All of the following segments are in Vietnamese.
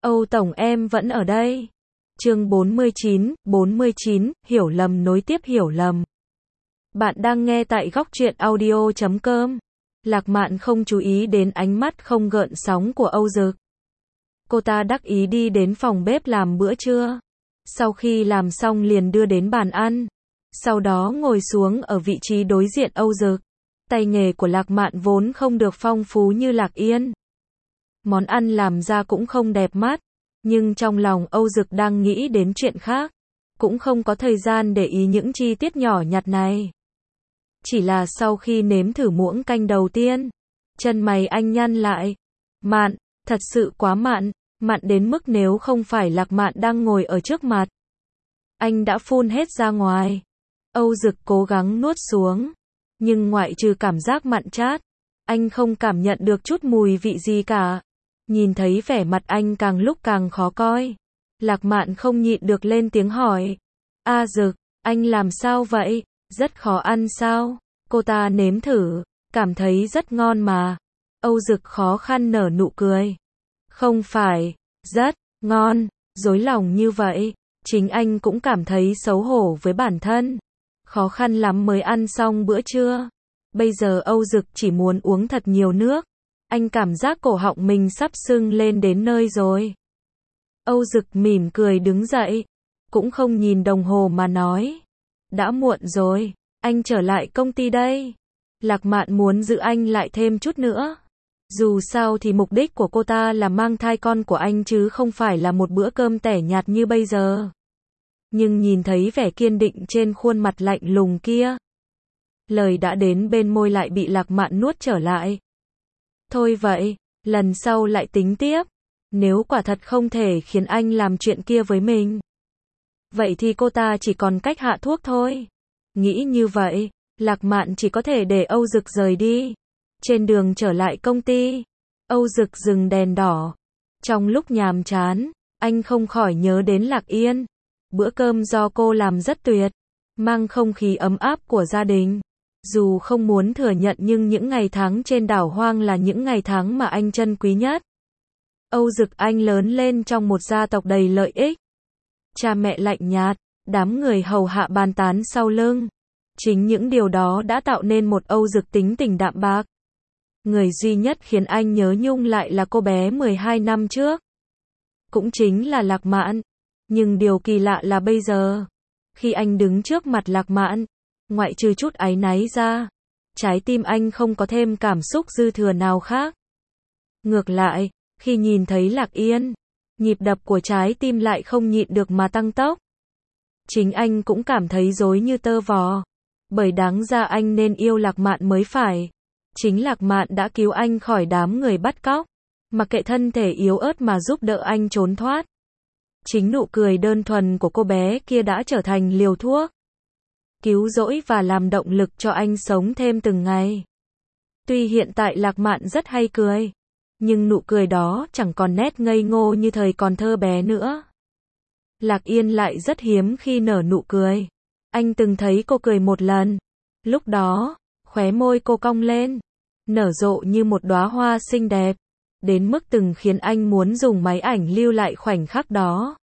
Âu Tổng em vẫn ở đây. Chương 49, hiểu lầm nối tiếp hiểu lầm. Bạn đang nghe tại góc truyện audio.com. Lạc Mạn không chú ý đến ánh mắt không gợn sóng của Âu Dực. Cô ta đắc ý đi đến phòng bếp làm bữa trưa. Sau khi làm xong liền đưa đến bàn ăn. Sau đó ngồi xuống ở vị trí đối diện Âu Dực. Tay nghề của Lạc Mạn vốn không được phong phú như Lạc Yên. Món ăn làm ra cũng không đẹp mắt. Nhưng trong lòng Âu Dực đang nghĩ đến chuyện khác. Cũng không có thời gian để ý những chi tiết nhỏ nhặt này. Chỉ là sau khi nếm thử muỗng canh đầu tiên, chân mày anh nhăn lại. Mạn, thật sự quá mặn, mặn đến mức nếu không phải Lạc Mạn đang ngồi ở trước mặt, anh đã phun hết ra ngoài. Âu Dực cố gắng nuốt xuống, nhưng ngoại trừ cảm giác mặn chát, anh không cảm nhận được chút mùi vị gì cả. Nhìn thấy vẻ mặt anh càng lúc càng khó coi, Lạc Mạn không nhịn được lên tiếng hỏi. A Dực, anh làm sao vậy? Rất khó ăn sao? Cô ta nếm thử, cảm thấy rất ngon mà. Âu Dực khó khăn nở nụ cười. Không phải, rất ngon, dối lòng như vậy, chính anh cũng cảm thấy xấu hổ với bản thân. Khó khăn lắm mới ăn xong bữa trưa. Bây giờ Âu Dực chỉ muốn uống thật nhiều nước. Anh cảm giác cổ họng mình sắp sưng lên đến nơi rồi. Âu Dực mỉm cười đứng dậy, cũng không nhìn đồng hồ mà nói. Đã muộn rồi, anh trở lại công ty đây. Lạc Mạn muốn giữ anh lại thêm chút nữa. Dù sao thì mục đích của cô ta là mang thai con của anh chứ không phải là một bữa cơm tẻ nhạt như bây giờ. Nhưng nhìn thấy vẻ kiên định trên khuôn mặt lạnh lùng kia, lời đã đến bên môi lại bị Lạc Mạn nuốt trở lại. Thôi vậy, lần sau lại tính tiếp. Nếu quả thật không thể khiến anh làm chuyện kia với mình, vậy thì cô ta chỉ còn cách hạ thuốc thôi. Nghĩ như vậy, Lạc Mạn chỉ có thể để Âu Dực rời đi. Trên đường trở lại công ty, Âu Dực dừng đèn đỏ. Trong lúc nhàm chán, anh không khỏi nhớ đến Lạc Yên. Bữa cơm do cô làm rất tuyệt, mang không khí ấm áp của gia đình. Dù không muốn thừa nhận nhưng những ngày tháng trên đảo hoang là những ngày tháng mà anh trân quý nhất. Âu Dực anh lớn lên trong một gia tộc đầy lợi ích. Cha mẹ lạnh nhạt, đám người hầu hạ bàn tán sau lưng. Chính những điều đó đã tạo nên một Âu Dực tính tình đạm bạc. Người duy nhất khiến anh nhớ nhung lại là cô bé 12 năm trước. Cũng chính là Lạc Mạn. Nhưng điều kỳ lạ là bây giờ, khi anh đứng trước mặt Lạc Mạn, ngoại trừ chút áy náy ra, trái tim anh không có thêm cảm xúc dư thừa nào khác. Ngược lại, khi nhìn thấy Lạc Yên, nhịp đập của trái tim lại không nhịn được mà tăng tốc. Chính anh cũng cảm thấy rối như tơ vò, bởi đáng ra anh nên yêu Lạc Mạn mới phải. Chính Lạc Mạn đã cứu anh khỏi đám người bắt cóc, mặc kệ thân thể yếu ớt mà giúp đỡ anh trốn thoát. Chính nụ cười đơn thuần của cô bé kia đã trở thành liều thuốc, cứu rỗi và làm động lực cho anh sống thêm từng ngày. Tuy hiện tại Lạc Mạn rất hay cười, nhưng nụ cười đó chẳng còn nét ngây ngô như thời còn thơ bé nữa. Lạc Yên lại rất hiếm khi nở nụ cười. Anh từng thấy cô cười một lần. Lúc đó, khóe môi cô cong lên, nở rộ như một đóa hoa xinh đẹp, đến mức từng khiến anh muốn dùng máy ảnh lưu lại khoảnh khắc đó,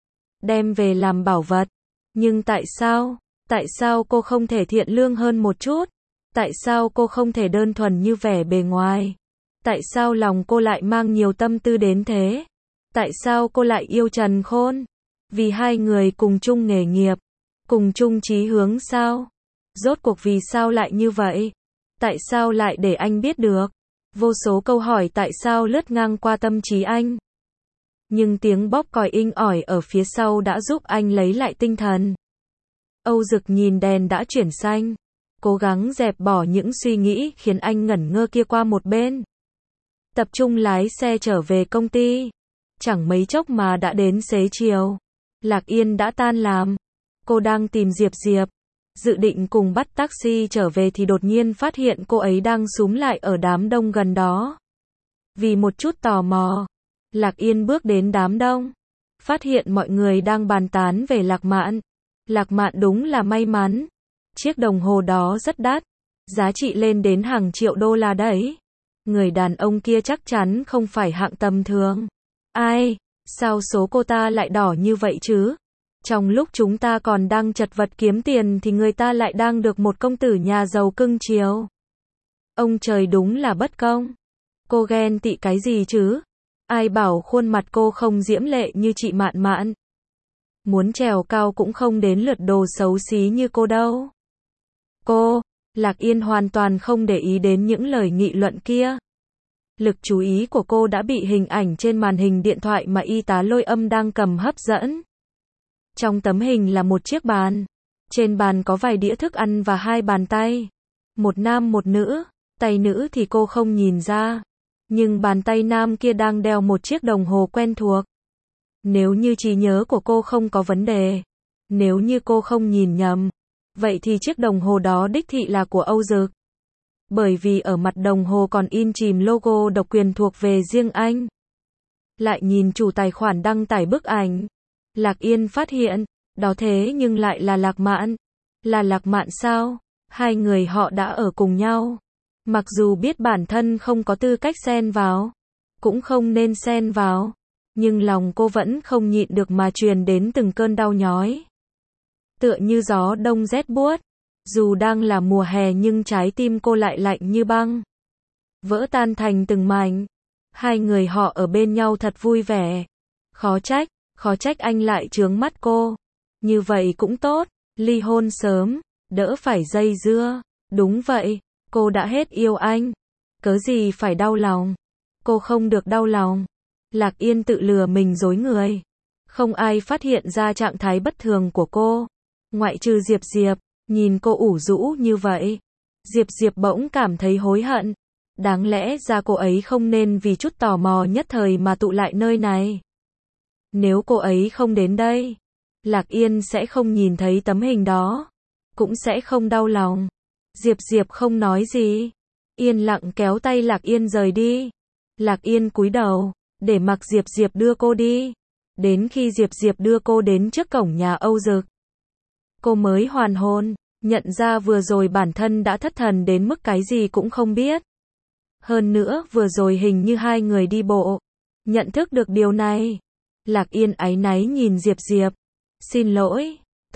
đem về làm bảo vật. Nhưng tại sao? Tại sao cô không thể thiện lương hơn một chút? Tại sao cô không thể đơn thuần như vẻ bề ngoài? Tại sao lòng cô lại mang nhiều tâm tư đến thế? Tại sao cô lại yêu Trần Khôn? Vì hai người cùng chung nghề nghiệp, cùng chung chí hướng sao? Rốt cuộc vì sao lại như vậy? Tại sao lại để anh biết được? Vô số câu hỏi tại sao lướt ngang qua tâm trí anh. Nhưng tiếng bóp còi inh ỏi ở phía sau đã giúp anh lấy lại tinh thần. Âu Dực nhìn đèn đã chuyển xanh, cố gắng dẹp bỏ những suy nghĩ khiến anh ngẩn ngơ kia qua một bên. Tập trung lái xe trở về công ty. Chẳng mấy chốc mà đã đến xế chiều. Lạc Yên đã tan làm. Cô đang tìm Diệp Diệp, dự định cùng bắt taxi trở về thì đột nhiên phát hiện cô ấy đang súm lại ở đám đông gần đó. Vì một chút tò mò, Lạc Yên bước đến đám đông, phát hiện mọi người đang bàn tán về Lạc Mạn. Lạc Mạn đúng là may mắn. Chiếc đồng hồ đó rất đắt, giá trị lên đến hàng triệu đô la đấy. Người đàn ông kia chắc chắn không phải hạng tầm thường. Ai, Sao số cô ta lại đỏ như vậy chứ? Trong lúc chúng ta còn đang chật vật kiếm tiền thì người ta lại đang được một công tử nhà giàu cưng chiều. Ông trời đúng là bất công. Cô ghen tị cái gì chứ? Ai bảo khuôn mặt cô không diễm lệ như chị Mạn Mạn. Muốn trèo cao cũng không đến lượt đồ xấu xí như cô đâu. Lạc Yên hoàn toàn không để ý đến những lời nghị luận kia. Lực chú ý của cô đã bị hình ảnh trên màn hình điện thoại mà y tá Lôi Âm đang cầm hấp dẫn. Trong tấm hình là một chiếc bàn. Trên bàn có vài đĩa thức ăn và hai bàn tay. Một nam một nữ. Tay nữ thì cô không nhìn ra. Nhưng bàn tay nam kia đang đeo một chiếc đồng hồ quen thuộc. Nếu như trí nhớ của cô không có vấn đề. Nếu như cô không nhìn nhầm. Vậy thì chiếc đồng hồ đó đích thị là của Âu Dực. Bởi vì ở mặt đồng hồ còn in chìm logo độc quyền thuộc về riêng anh. Lại nhìn chủ tài khoản đăng tải bức ảnh. Lạc Yên phát hiện, đó thế nhưng lại là Lạc Mạn. Là Lạc Mạn sao? Hai người họ đã ở cùng nhau. Mặc dù biết bản thân không có tư cách xen vào. Cũng không nên xen vào. Nhưng lòng cô vẫn không nhịn được mà truyền đến từng cơn đau nhói. Tựa như gió đông rét buốt. Dù đang là mùa hè nhưng trái tim cô lại lạnh như băng. Vỡ tan thành từng mảnh. Hai người họ ở bên nhau thật vui vẻ. Khó trách anh lại chướng mắt cô. Như vậy cũng tốt, ly hôn sớm, đỡ phải dây dưa. Đúng vậy, cô đã hết yêu anh. Cớ gì phải đau lòng. Cô không được đau lòng. Lạc Yên tự lừa mình dối người. Không ai phát hiện ra trạng thái bất thường của cô. Ngoại trừ Diệp Diệp, nhìn cô ủ rũ như vậy. Diệp Diệp bỗng cảm thấy hối hận. Đáng lẽ ra cô ấy không nên vì chút tò mò nhất thời mà tụ lại nơi này. Nếu cô ấy không đến đây, Lạc Yên sẽ không nhìn thấy tấm hình đó. Cũng sẽ không đau lòng. Diệp Diệp không nói gì. Yên lặng kéo tay Lạc Yên rời đi. Lạc Yên cúi đầu, để mặc Diệp Diệp đưa cô đi. Đến khi Diệp Diệp đưa cô đến trước cổng nhà Âu Dực, cô mới hoàn hồn, nhận ra vừa rồi bản thân đã thất thần đến mức cái gì cũng không biết. Hơn nữa vừa rồi hình như hai người đi bộ. Nhận thức được điều này, Lạc Yên áy náy nhìn Diệp Diệp. Xin lỗi,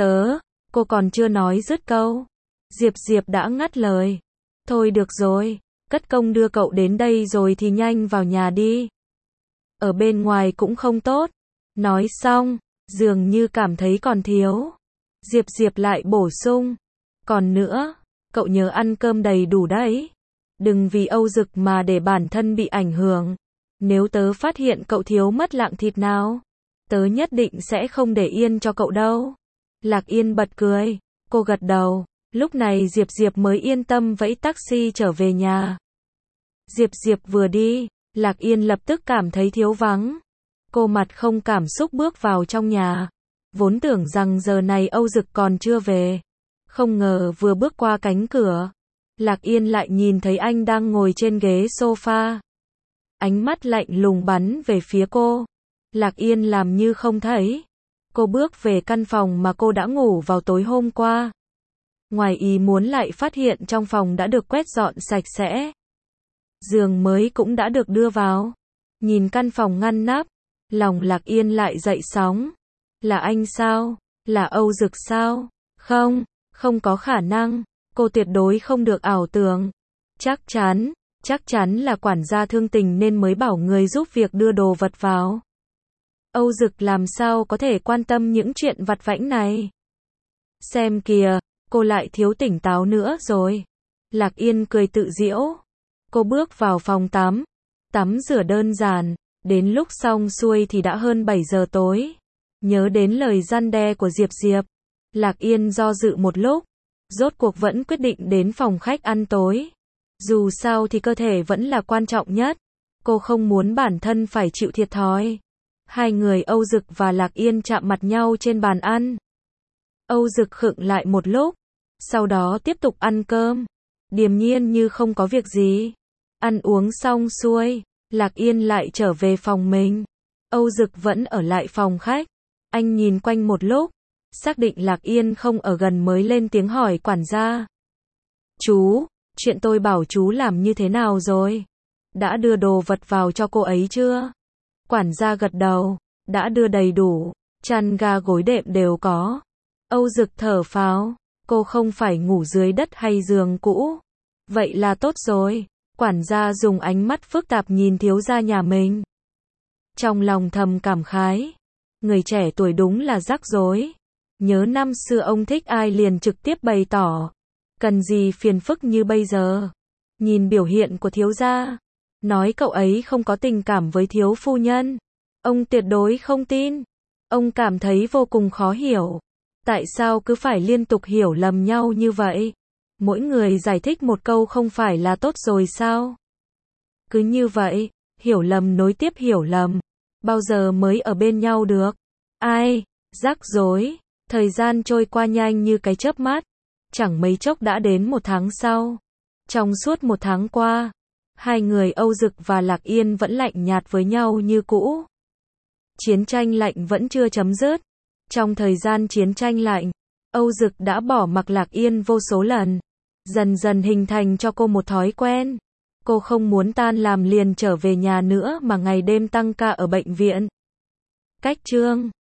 cô còn chưa nói dứt câu. Diệp Diệp đã ngắt lời. Thôi được rồi, cất công đưa cậu đến đây rồi thì nhanh vào nhà đi. Ở bên ngoài cũng không tốt. Nói xong, dường như cảm thấy còn thiếu. Diệp Diệp lại bổ sung. Còn nữa, cậu nhớ ăn cơm đầy đủ đấy. Đừng vì Âu Dực mà để bản thân bị ảnh hưởng. Nếu tớ phát hiện cậu thiếu mất lạng thịt nào, tớ nhất định sẽ không để yên cho cậu đâu. Lạc Yên bật cười. Cô gật đầu. Lúc này Diệp Diệp mới yên tâm vẫy taxi trở về nhà. Diệp Diệp vừa đi, Lạc Yên lập tức cảm thấy thiếu vắng. Cô mặt không cảm xúc bước vào trong nhà. Vốn tưởng rằng giờ này Âu Dực còn chưa về. Không ngờ vừa bước qua cánh cửa, Lạc Yên lại nhìn thấy anh đang ngồi trên ghế sofa. Ánh mắt lạnh lùng bắn về phía cô. Lạc Yên làm như không thấy. Cô bước về căn phòng mà cô đã ngủ vào tối hôm qua. Ngoài ý muốn lại phát hiện trong phòng đã được quét dọn sạch sẽ. Giường mới cũng đã được đưa vào. Nhìn căn phòng ngăn nắp, lòng Lạc Yên lại dậy sóng. Là anh sao? Là Âu Dực sao? Không có khả năng. Cô tuyệt đối không được ảo tưởng. Chắc chắn là quản gia thương tình nên mới bảo người giúp việc đưa đồ vật vào. Âu Dực làm sao có thể quan tâm những chuyện vặt vãnh này? Xem kìa, cô lại thiếu tỉnh táo nữa rồi. Lạc Yên cười tự giễu. Cô bước vào phòng tắm rửa đơn giản. Đến lúc xong xuôi thì đã hơn 7 giờ tối. Nhớ đến lời răn đe của Diệp Diệp, Lạc Yên do dự một lúc. Rốt cuộc vẫn quyết định đến phòng khách ăn tối. Dù sao thì cơ thể vẫn là quan trọng nhất. Cô không muốn bản thân phải chịu thiệt thòi. Hai người Âu Dực và Lạc Yên chạm mặt nhau trên bàn ăn. Âu Dực khựng lại một lúc, sau đó tiếp tục ăn cơm, điềm nhiên như không có việc gì. Ăn uống xong xuôi, Lạc Yên lại trở về phòng mình. Âu Dực vẫn ở lại phòng khách. Anh nhìn quanh một lúc, xác định Lạc Yên không ở gần mới lên tiếng hỏi quản gia. Chú, chuyện tôi bảo chú làm như thế nào rồi? Đã đưa đồ vật vào cho cô ấy chưa? Quản gia gật đầu. đã đưa đầy đủ, chăn ga gối đệm đều có. Âu Dực thở phào, cô không phải ngủ dưới đất hay giường cũ. Vậy là tốt rồi. Quản gia dùng ánh mắt phức tạp nhìn thiếu gia nhà mình. Trong lòng thầm cảm khái. Người trẻ tuổi đúng là rắc rối. Nhớ năm xưa ông thích ai liền trực tiếp bày tỏ. Cần gì phiền phức như bây giờ. Nhìn biểu hiện của thiếu gia. Nói cậu ấy không có tình cảm với thiếu phu nhân. Ông tuyệt đối không tin. Ông cảm thấy vô cùng khó hiểu. Tại sao cứ phải liên tục hiểu lầm nhau như vậy? Mỗi người giải thích một câu không phải là tốt rồi sao? Cứ như vậy, hiểu lầm nối tiếp hiểu lầm. Bao giờ mới ở bên nhau được? Ai? Rắc rối. Thời gian trôi qua nhanh như cái chớp mắt. Chẳng mấy chốc đã đến một tháng sau. Trong suốt một tháng qua, hai người Âu Dực và Lạc Yên vẫn lạnh nhạt với nhau như cũ. Chiến tranh lạnh vẫn chưa chấm dứt. Trong thời gian chiến tranh lạnh, Âu Dực đã bỏ mặc Lạc Yên vô số lần. Dần dần hình thành cho cô một thói quen. Cô không muốn tan làm liền trở về nhà nữa mà ngày đêm tăng ca ở bệnh viện. Cách chương